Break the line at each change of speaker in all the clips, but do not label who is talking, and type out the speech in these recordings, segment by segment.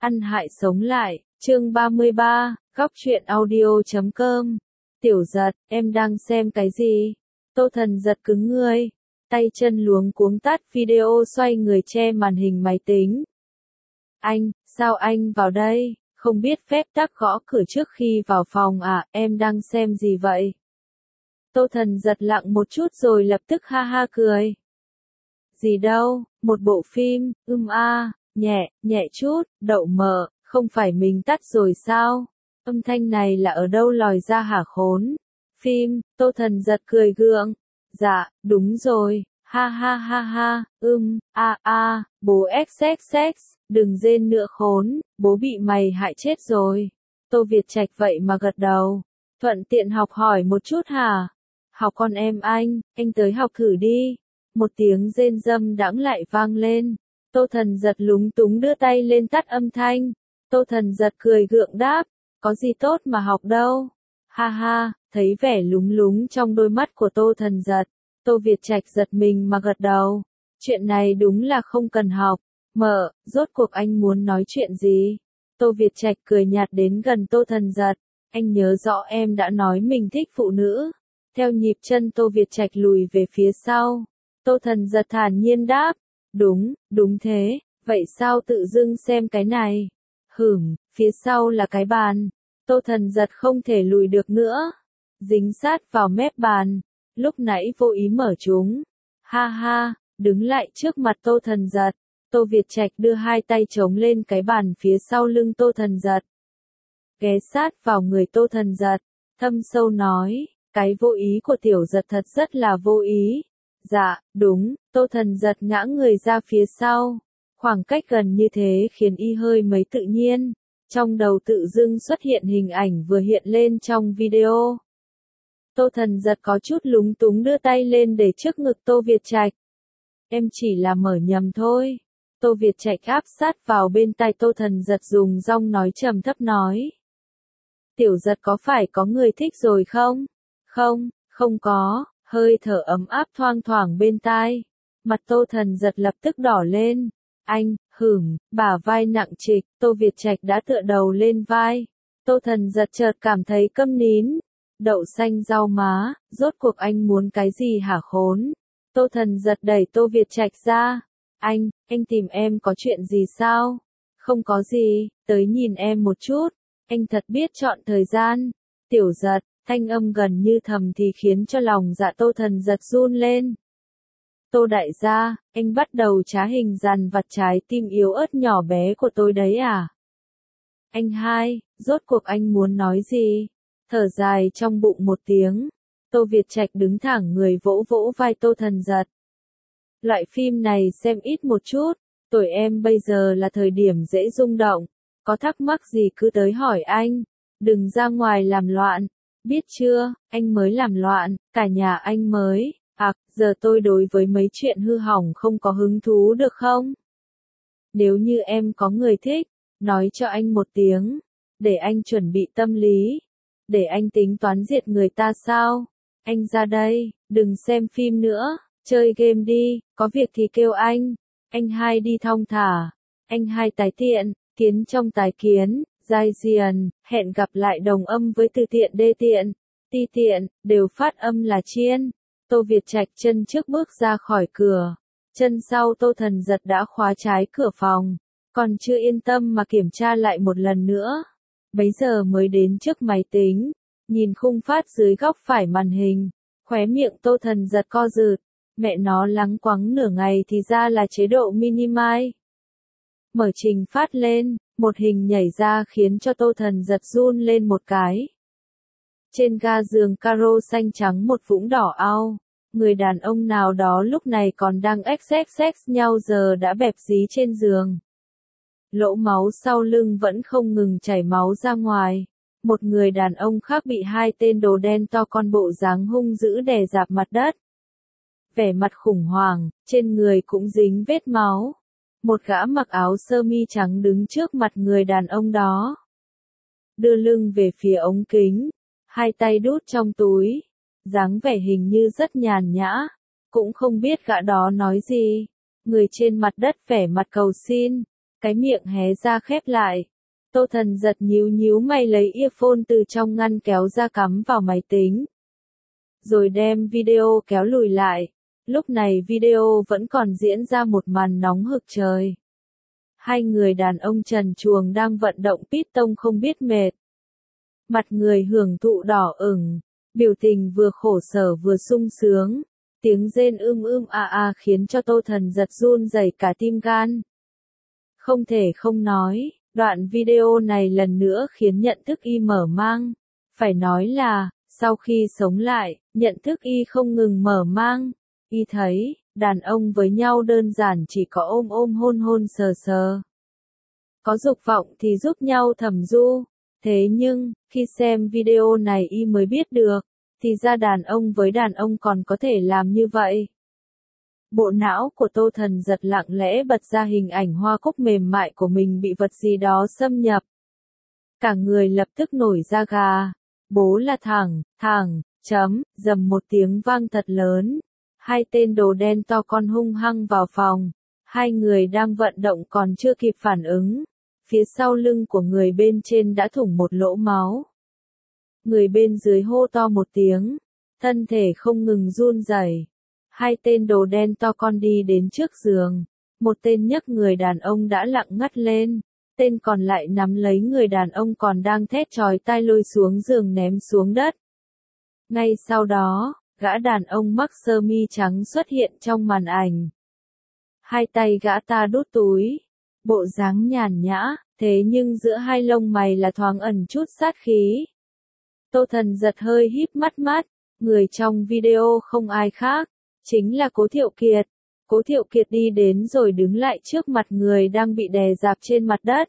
Ăn hại sống lại, chương 33, góc truyện audio.com. Tiểu Giật, em đang xem cái gì? Tô Thần Giật cứng người, tay chân luống cuống tắt video, xoay người che màn hình máy tính. Anh, sao anh vào đây? Không biết phép tắc gõ cửa trước khi vào phòng à, em đang xem gì vậy? Tô Thần Giật lặng một chút rồi lập tức ha ha cười. Gì đâu, một bộ phim, nhẹ chút, đậu mờ, không phải mình tắt rồi sao? Âm thanh này là ở đâu lòi ra hả khốn? Phim, Tô Thần Giật cười gượng. Dạ, đúng rồi, ha ha ha ha, bố XXX, đừng rên nữa khốn, bố bị mày hại chết rồi. Tô Việt Trạch vậy mà gật đầu. Thuận tiện học hỏi một chút hả? Học con em anh tới học thử đi. Một tiếng rên râm đãng lại vang lên. Tô Thần Giật lúng túng đưa tay lên tắt âm thanh. Tô Thần Giật cười gượng đáp, có gì tốt mà học đâu. Ha ha, thấy vẻ lúng lúng trong đôi mắt của Tô Thần Giật. Tô Việt Trạch giật mình mà gật đầu. Chuyện này đúng là không cần học. Rốt cuộc anh muốn nói chuyện gì? Tô Việt Trạch cười nhạt đến gần Tô Thần Giật. Anh nhớ rõ em đã nói mình thích phụ nữ. Theo nhịp chân Tô Việt Trạch lùi về phía sau. Tô Thần Giật thản nhiên đáp. Đúng thế, vậy sao tự dưng xem cái này? Phía sau là cái bàn. Tô Thần Giật không thể lùi được nữa. Dính sát vào mép bàn. Lúc nãy vô ý mở chúng. Ha ha, đứng lại trước mặt Tô Thần Giật. Tô Việt Trạch đưa hai tay chống lên cái bàn phía sau lưng Tô Thần Giật. Ghé sát vào người Tô Thần Giật. Thâm sâu nói, cái vô ý của Tiểu Giật thật rất là vô ý. Dạ, đúng, Tô Thần Giật ngã người ra phía sau. Khoảng cách gần như thế khiến y hơi mấy tự nhiên. Trong đầu tự dưng xuất hiện hình ảnh vừa hiện lên trong video. Tô Thần Giật có chút lúng túng đưa tay lên để trước ngực Tô Việt Trạch. Em chỉ là mở nhầm thôi. Tô Việt Trạch áp sát vào bên tai Tô Thần Giật dùng giọng nói trầm thấp nói. Tiểu Giật có phải có người thích rồi không? Không có. Hơi thở ấm áp thoang thoảng bên tai. Mặt Tô Thần Giật lập tức đỏ lên. Anh, bả vai nặng trịch, Tô Việt Trạch đã tựa đầu lên vai. Tô Thần Giật chợt cảm thấy câm nín. Đậu xanh rau má, rốt cuộc anh muốn cái gì hả khốn? Tô Thần Giật đẩy Tô Việt Trạch ra. Anh tìm em có chuyện gì sao? Không có gì, tới nhìn em một chút. Anh thật biết chọn thời gian. Tiểu Giật. Thanh âm gần như thầm thì khiến cho lòng dạ Tô Thần Giật run lên. Tô đại gia, anh bắt đầu trá hình dằn vặt trái tim yếu ớt nhỏ bé của tôi đấy à? Anh hai, rốt cuộc anh muốn nói gì? Thở dài trong bụng một tiếng. Tô Việt Trạch đứng thẳng người vỗ vỗ vai Tô Thần Giật. Loại phim này xem ít một chút, tuổi em bây giờ là thời điểm dễ rung động. Có thắc mắc gì cứ tới hỏi anh, đừng ra ngoài làm loạn. Biết chưa, anh mới làm loạn, cả nhà anh mới, giờ tôi đối với mấy chuyện hư hỏng không có hứng thú được không? Nếu như em có người thích, nói cho anh một tiếng, để anh chuẩn bị tâm lý, để anh tính toán diệt người ta sao? Anh ra đây, đừng xem phim nữa, chơi game đi, có việc thì kêu anh hai đi thong thả, anh hai tái tiện, kiến trong tái kiến. Giai diền, hẹn gặp lại đồng âm với từ tiện đê tiện, ti tiện, đều phát âm là chiên. Tô Việt Trạch chân trước bước ra khỏi cửa. Chân sau Tô Thần Giật đã khóa trái cửa phòng. Còn chưa yên tâm mà kiểm tra lại một lần nữa. Bấy giờ mới đến trước máy tính. Nhìn khung phát dưới góc phải màn hình. Khóe miệng Tô Thần Giật co rụt. Mẹ nó lắng quắng nửa ngày thì ra là chế độ minimize. Mở trình phát lên. Một hình nhảy ra khiến cho Tô Thần Giật run lên một cái. Trên ga giường caro xanh trắng một vũng đỏ au. Người đàn ông nào đó lúc này còn đang XXX nhau giờ đã bẹp dí trên giường. Lỗ máu sau lưng vẫn không ngừng chảy máu ra ngoài. Một người đàn ông khác bị hai tên đồ đen to con bộ dáng hung dữ đè dạp mặt đất. Vẻ mặt khủng hoảng, trên người cũng dính vết máu. Một gã mặc áo sơ mi trắng đứng trước mặt người đàn ông đó. Đưa lưng về phía ống kính. Hai tay đút trong túi. Dáng vẻ hình như rất nhàn nhã. Cũng không biết gã đó nói gì. Người trên mặt đất vẻ mặt cầu xin. Cái miệng hé ra khép lại. Tô Thần giật nhíu nhíu mày lấy earphone từ trong ngăn kéo ra cắm vào máy tính. Rồi đem video kéo lùi lại. Lúc này video vẫn còn diễn ra một màn nóng hực trời. Hai người đàn ông trần truồng đang vận động piston không biết mệt. Mặt người hưởng thụ đỏ ửng, biểu tình vừa khổ sở vừa sung sướng. Tiếng rên khiến cho Tô Thần giật run rẩy cả tim gan. Không thể không nói, đoạn video này lần nữa khiến nhận thức y mở mang. Phải nói là, sau khi sống lại, nhận thức y không ngừng mở mang. Y thấy, đàn ông với nhau đơn giản chỉ có ôm ôm hôn hôn sờ sờ. Có dục vọng thì giúp nhau thầm du. Thế nhưng, khi xem video này y mới biết được, thì ra đàn ông với đàn ông còn có thể làm như vậy. Bộ não của Tô Thần giật lặng lẽ bật ra hình ảnh hoa cúc mềm mại của mình bị vật gì đó xâm nhập. Cả người lập tức nổi da gà. Bố là dầm một tiếng vang thật lớn. Hai tên đồ đen to con hung hăng vào phòng. Hai người đang vận động còn chưa kịp phản ứng. Phía sau lưng của người bên trên đã thủng một lỗ máu. Người bên dưới hô to một tiếng. Thân thể không ngừng run rẩy. Hai tên đồ đen to con đi đến trước giường. Một tên nhấc người đàn ông đã lặng ngắt lên. Tên còn lại nắm lấy người đàn ông còn đang thét chói tai lôi xuống giường ném xuống đất. Ngay sau đó, gã đàn ông mặc sơ mi trắng xuất hiện trong màn ảnh. Hai tay gã ta đút túi. Bộ dáng nhàn nhã, thế nhưng giữa hai lông mày là thoáng ẩn chút sát khí. Tô Thần giật hơi híp mắt, người trong video không ai khác, chính là Cố Thiệu Kiệt. Cố Thiệu Kiệt đi đến rồi đứng lại trước mặt người đang bị đè dạp trên mặt đất.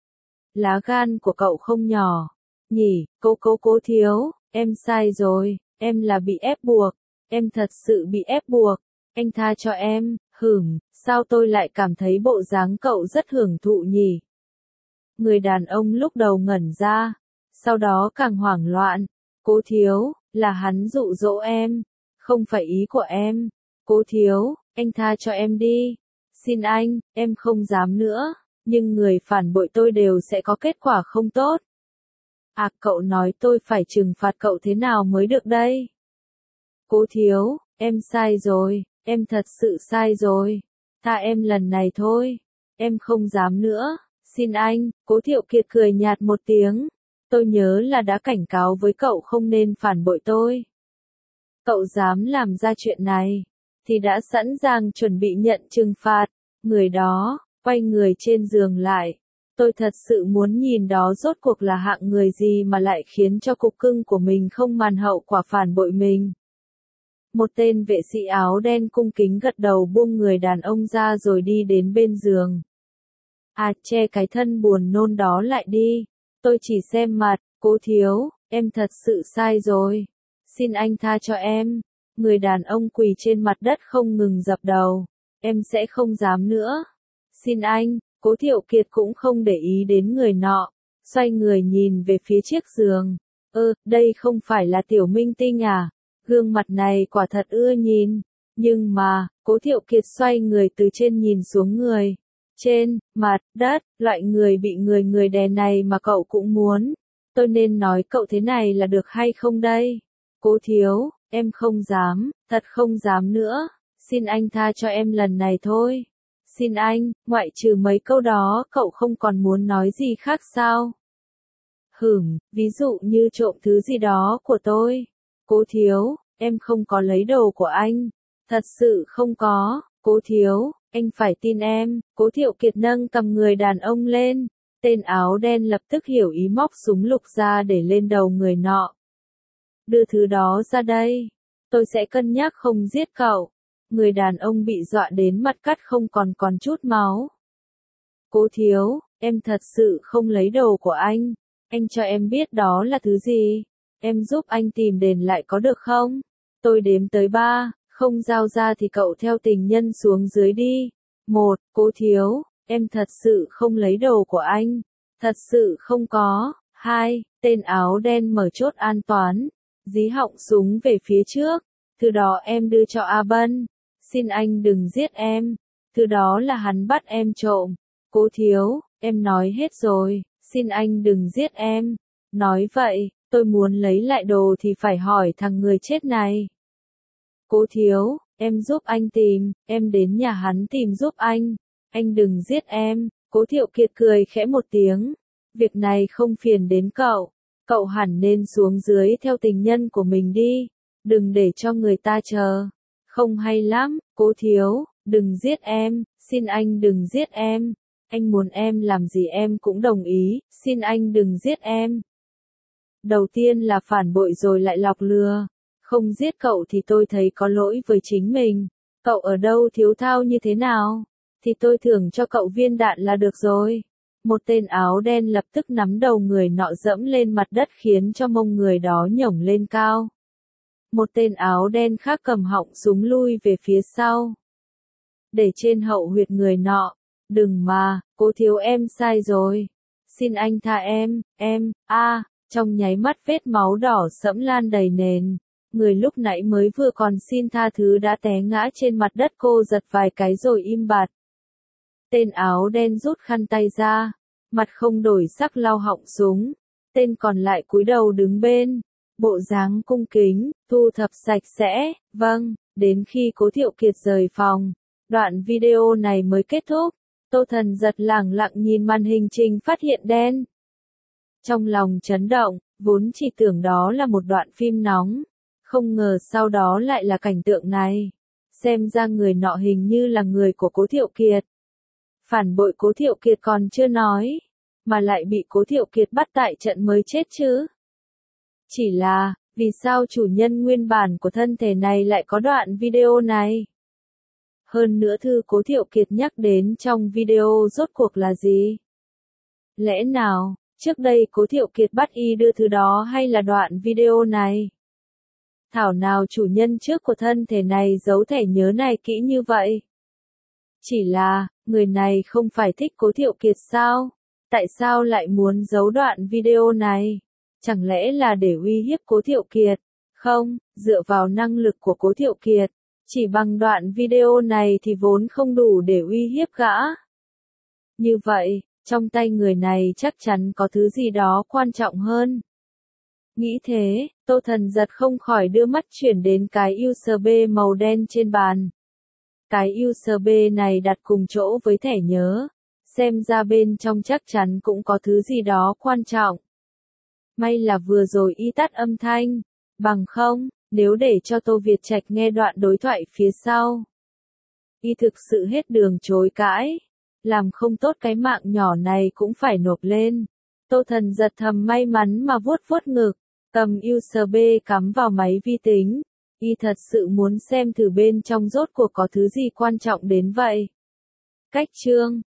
Lá gan của cậu không nhỏ, nhỉ, cố thiếu, em sai rồi, em là bị ép buộc, em thật sự bị ép buộc, anh tha cho em, sao tôi lại cảm thấy bộ dáng cậu rất hưởng thụ nhỉ? Người đàn ông lúc đầu ngẩn ra, sau đó càng hoảng loạn, Cố thiếu, là hắn dụ dỗ em, không phải ý của em, Cố thiếu, anh tha cho em đi, xin anh, em không dám nữa, nhưng người phản bội tôi đều sẽ có kết quả không tốt. Cậu nói tôi phải trừng phạt cậu thế nào mới được đây? Cố thiếu, em sai rồi, em thật sự sai rồi, tha em lần này thôi, em không dám nữa, xin anh. Cố Thiệu Kiệt cười nhạt một tiếng, tôi nhớ là đã cảnh cáo với cậu không nên phản bội tôi. Cậu dám làm ra chuyện này, thì đã sẵn sàng chuẩn bị nhận trừng phạt. Người đó, quay người trên giường lại. Tôi thật sự muốn nhìn đó rốt cuộc là hạng người gì mà lại khiến cho cục cưng của mình không màng hậu quả phản bội mình. Một tên vệ sĩ áo đen cung kính gật đầu buông người đàn ông ra rồi đi đến bên giường. Che cái thân buồn nôn đó lại đi. Tôi chỉ xem mặt, Cố thiếu, em thật sự sai rồi. Xin anh tha cho em. Người đàn ông quỳ trên mặt đất không ngừng dập đầu. Em sẽ không dám nữa. Xin anh. Cố Thiệu Kiệt cũng không để ý đến người nọ. Xoay người nhìn về phía chiếc giường. Đây không phải là Tiểu Minh Tinh à? Gương mặt này quả thật ưa nhìn. Nhưng mà, Cố Thiệu Kiệt xoay người từ trên nhìn xuống người. Trên, mặt, đất, loại người bị người đè này mà cậu cũng muốn. Tôi nên nói cậu thế này là được hay không đây? Cố thiếu, em không dám, thật không dám nữa. Xin anh tha cho em lần này thôi. Xin anh, ngoại trừ mấy câu đó cậu không còn muốn nói gì khác sao? Ví dụ như trộm thứ gì đó của tôi. Cố thiếu, em không có lấy đồ của anh. Thật sự không có, Cố thiếu, anh phải tin em. Cố Thiệu Kiệt nâng cầm người đàn ông lên. Tên áo đen lập tức hiểu ý móc súng lục ra để lên đầu người nọ. Đưa thứ đó ra đây. Tôi sẽ cân nhắc không giết cậu. Người đàn ông bị dọa đến mặt cắt không còn chút máu. Cố thiếu, em thật sự không lấy đồ của anh. Anh cho em biết đó là thứ gì. Em giúp anh tìm đền lại có được không? Tôi đếm tới 3, không giao ra thì cậu theo tình nhân xuống dưới đi. 1. Cố thiếu, em thật sự không lấy đồ của anh. Thật sự không có. 2. Tên áo đen mở chốt an toàn. Dí họng súng về phía trước. Thứ đó em đưa cho A Bân. Xin anh đừng giết em. Thứ đó là hắn bắt em trộm. Cố thiếu, em nói hết rồi, xin anh đừng giết em. Nói vậy, tôi muốn lấy lại đồ thì phải hỏi thằng người chết này. Cố thiếu, em giúp anh tìm, em đến nhà hắn tìm giúp anh đừng giết em. Cố Thiệu Kiệt cười khẽ một tiếng. Việc này không phiền đến cậu hẳn nên xuống dưới theo tình nhân của mình đi, đừng để cho người ta chờ. Không hay lắm, Cố thiếu, đừng giết em, xin anh đừng giết em. Anh muốn em làm gì em cũng đồng ý, xin anh đừng giết em. Đầu tiên là phản bội rồi lại lọc lừa. Không giết cậu thì tôi thấy có lỗi với chính mình. Cậu ở đâu thiếu thao như thế nào? Thì tôi thưởng cho cậu viên đạn là được rồi. Một tên áo đen lập tức nắm đầu người nọ dẫm lên mặt đất khiến cho mông người đó nhổng lên cao. Một tên áo đen khác cầm họng súng lui về phía sau. Để trên hậu huyệt người nọ. Đừng mà, Cố thiếu em sai rồi. Xin anh tha em, trong nháy mắt vết máu đỏ sẫm lan đầy nền. Người lúc nãy mới vừa còn xin tha thứ đã té ngã trên mặt đất, cô giật vài cái rồi im bặt. Tên áo đen rút khăn tay ra, mặt không đổi sắc lau họng súng. Tên còn lại cúi đầu đứng bên, bộ dáng cung kính, thu thập sạch sẽ. Vâng, đến khi Cố Thiệu Kiệt rời phòng, đoạn video này mới kết thúc. Tô Thần giật lẳng lặng nhìn màn hình trình phát hiện đen. Trong lòng chấn động, vốn chỉ tưởng đó là một đoạn phim nóng. Không ngờ sau đó lại là cảnh tượng này. Xem ra người nọ hình như là người của Cố Thiệu Kiệt. Phản bội Cố Thiệu Kiệt còn chưa nói, mà lại bị Cố Thiệu Kiệt bắt tại trận mới chết chứ. Chỉ là, vì sao chủ nhân nguyên bản của thân thể này lại có đoạn video này? Hơn nữa thư Cố Thiệu Kiệt nhắc đến trong video rốt cuộc là gì? Lẽ nào, trước đây Cố Thiệu Kiệt bắt y đưa thứ đó hay là đoạn video này? Thảo nào chủ nhân trước của thân thể này giấu thẻ nhớ này kỹ như vậy? Chỉ là, người này không phải thích Cố Thiệu Kiệt sao? Tại sao lại muốn giấu đoạn video này? Chẳng lẽ là để uy hiếp Cố Thiệu Kiệt? Không, dựa vào năng lực của Cố Thiệu Kiệt, chỉ bằng đoạn video này thì vốn không đủ để uy hiếp gã. Như vậy, trong tay người này chắc chắn có thứ gì đó quan trọng hơn. Nghĩ thế, Tô Thần giật không khỏi đưa mắt chuyển đến cái USB màu đen trên bàn. Cái USB này đặt cùng chỗ với thẻ nhớ. Xem ra bên trong chắc chắn cũng có thứ gì đó quan trọng. May là vừa rồi y tắt âm thanh. Bằng không, nếu để cho Tô Việt Trạch nghe đoạn đối thoại phía sau, y thực sự hết đường chối cãi. Làm không tốt cái mạng nhỏ này cũng phải nộp lên. Tô Thần giật thầm may mắn mà vuốt vuốt ngực, cầm USB cắm vào máy vi tính. Y thật sự muốn xem thử bên trong rốt cuộc có thứ gì quan trọng đến vậy. Cách chương